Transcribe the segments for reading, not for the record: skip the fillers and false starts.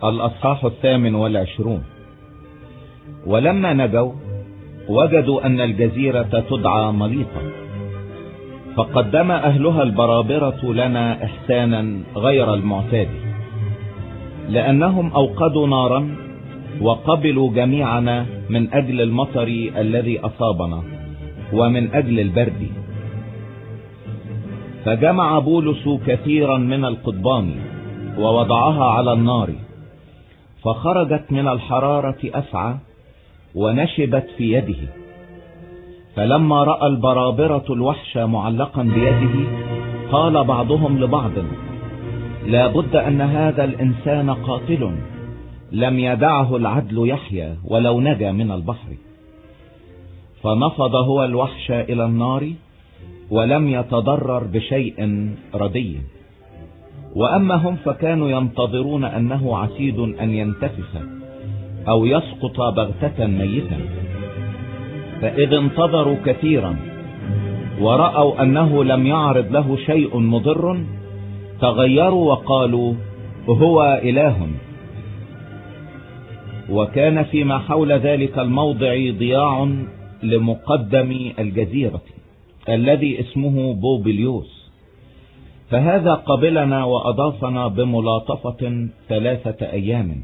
الأصحاح 28. ولما نجوا وجدوا أن الجزيرة تدعى مليطة، فقدم أهلها البرابرة لنا إحسانا غير المعتاد، لأنهم أوقدوا نارا وقبلوا جميعنا من أجل المطر الذي أصابنا ومن أجل البرد. فجمع بولس كثيرا من القضبان ووضعها على النار، فخرجت من الحرارة أفعى ونشبت في يده. فلما رأى البرابرة الوحش معلقا بيده، قال بعضهم لبعض: لا بد أن هذا الإنسان قاتل، لم يدعه العدل يحيى ولو نجا من البحر. فنفض هو الوحش إلى النار ولم يتضرر بشيء ردي. وأما هم فكانوا ينتظرون أنه عتيد أن ينتفخ أو يسقط بغتة ميتا. فإذ انتظروا كثيرا ورأوا أنه لم يعرض له شيء مضر، تغيروا وقالوا: هو إله. وكان فيما حول ذلك الموضع ضياع لمقدم الجزيرة الذي اسمه بوبليوس، فهذا قبلنا وأضافنا بملاطفة 3 أيام.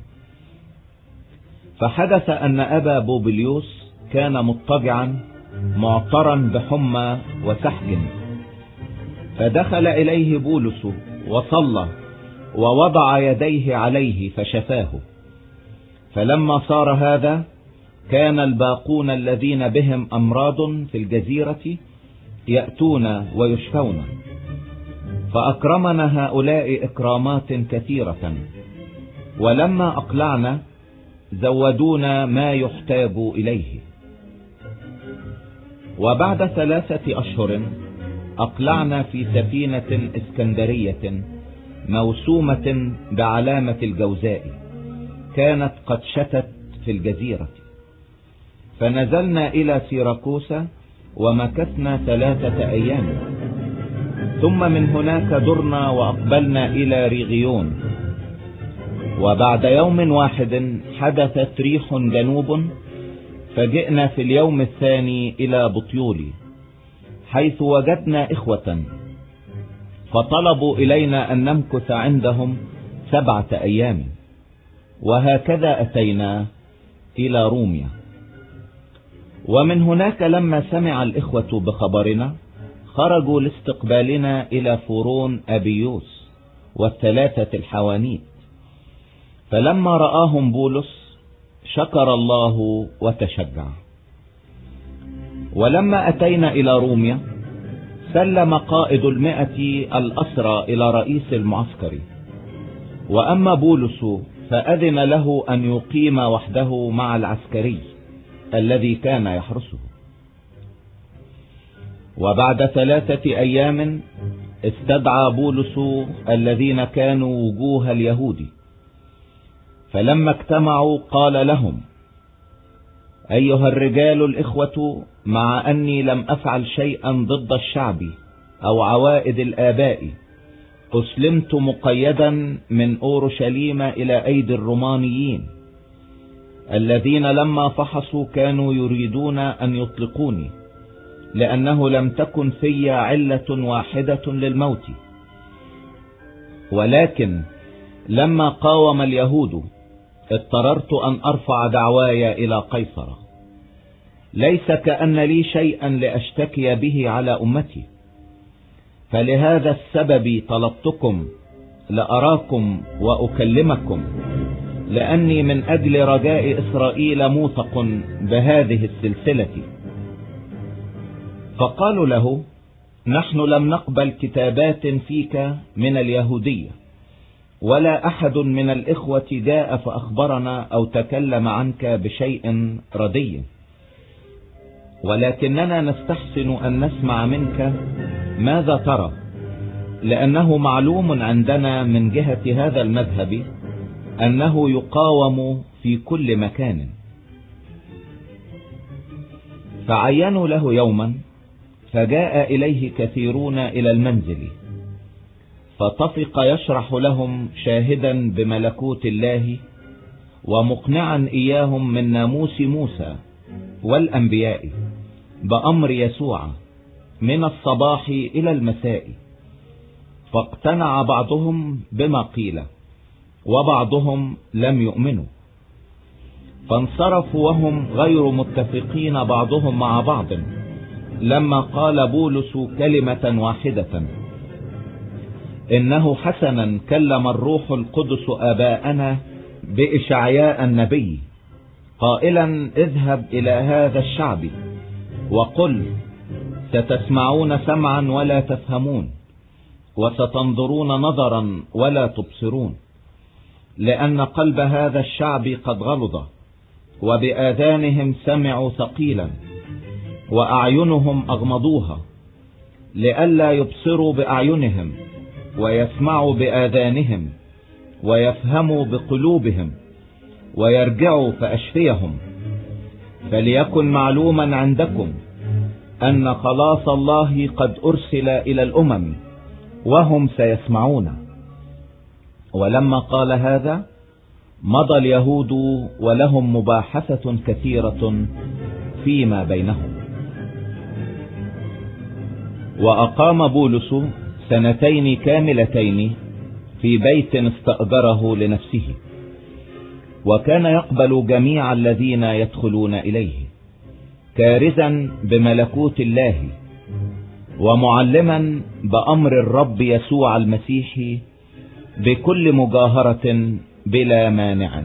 فحدث أن أبا بوبليوس كان مضطجعا معترا بحمى وسحج، فدخل إليه بولس وصلى ووضع يديه عليه فشفاه. فلما صار هذا، كان الباقون الذين بهم أمراض في الجزيرة يأتون ويشفون، فأكرمنا هؤلاء إكرامات كثيرة. ولما أقلعنا زودونا ما يحتاج إليه. وبعد 3 أشهر أقلعنا في سفينة اسكندرية موسومة بعلامة الجوزاء، كانت قد شتت في الجزيرة. فنزلنا إلى سيراكوسا ومكثنا 3 أيام، ثم من هناك درنا وأقبلنا إلى ريغيون. وبعد يوم واحد حدثت ريح جنوب، فجئنا في اليوم الثاني إلى بطيولي، حيث وجدنا إخوة، فطلبوا إلينا أن نمكث عندهم 7 أيام. وهكذا أتينا إلى روميا. ومن هناك لما سمع الإخوة بخبرنا، خرجوا لاستقبالنا إلى فورون أبيوس والثلاثة الحوانيت. فلما رآهم بولس شكر الله وتشجع. ولما أتينا إلى روميا، سلم قائد 100 الأسرى إلى رئيس المعسكر. وأما بولس فأذن له أن يقيم وحده مع العسكري الذي كان يحرسه. وبعد 3 أيام استدعى بولس الذين كانوا وجوه اليهود، فلما اجتمعوا قال لهم: أيها الرجال الإخوة، مع أني لم أفعل شيئا ضد الشعب أو عوائد الآباء، أسلمت مقيدا من أورشليم إلى أيدي الرومانيين، الذين لما فحصوا كانوا يريدون أن يطلقوني، لأنه لم تكن في علة واحدة للموت. ولكن لما قاوم اليهود اضطررت أن أرفع دعواي إلى قيصر، ليس كأن لي شيئا لأشتكي به على أمتي. فلهذا السبب طلبتكم لأراكم وأكلمكم، لأني من أجل رجاء إسرائيل موثق بهذه السلسلة. فقالوا له: نحن لم نقبل كتابات فيك من اليهودية، ولا أحد من الإخوة جاء فأخبرنا أو تكلم عنك بشيء ردي، ولكننا نستحسن أن نسمع منك ماذا ترى، لأنه معلوم عندنا من جهة هذا المذهب أنه يقاوم في كل مكان. فعينوا له يوما، فجاء إليه كثيرون إلى المنزل، فطفق يشرح لهم شاهدا بملكوت الله ومقنعا إياهم من ناموس موسى والأنبياء بأمر يسوع من الصباح إلى المساء. فاقتنع بعضهم بما قيل وبعضهم لم يؤمنوا، فانصرفوا وهم غير متفقين بعضهم مع بعض، لما قال بولس كلمة واحدة: إنه حسنا كلم الروح القدس آباءنا بإشعياء النبي قائلا: اذهب إلى هذا الشعب وقل: ستسمعون سمعا ولا تفهمون، وستنظرون نظرا ولا تبصرون، لأن قلب هذا الشعب قد غلظ، وبآذانهم سمعوا ثقيلا، وأعينهم أغمضوها، لئلا يبصروا بأعينهم ويسمعوا بآذانهم ويفهموا بقلوبهم ويرجعوا فأشفيهم. فليكن معلوما عندكم أن خلاص الله قد أرسل إلى الأمم وهم سيسمعون. ولما قال هذا مضى اليهود ولهم مباحثة كثيرة فيما بينهم. وأقام بولس 2 كاملتين في بيت استأجره لنفسه، وكان يقبل جميع الذين يدخلون إليه، كارزا بملكوت الله ومعلما بأمر الرب يسوع المسيح بكل مجاهرة بلا مانع.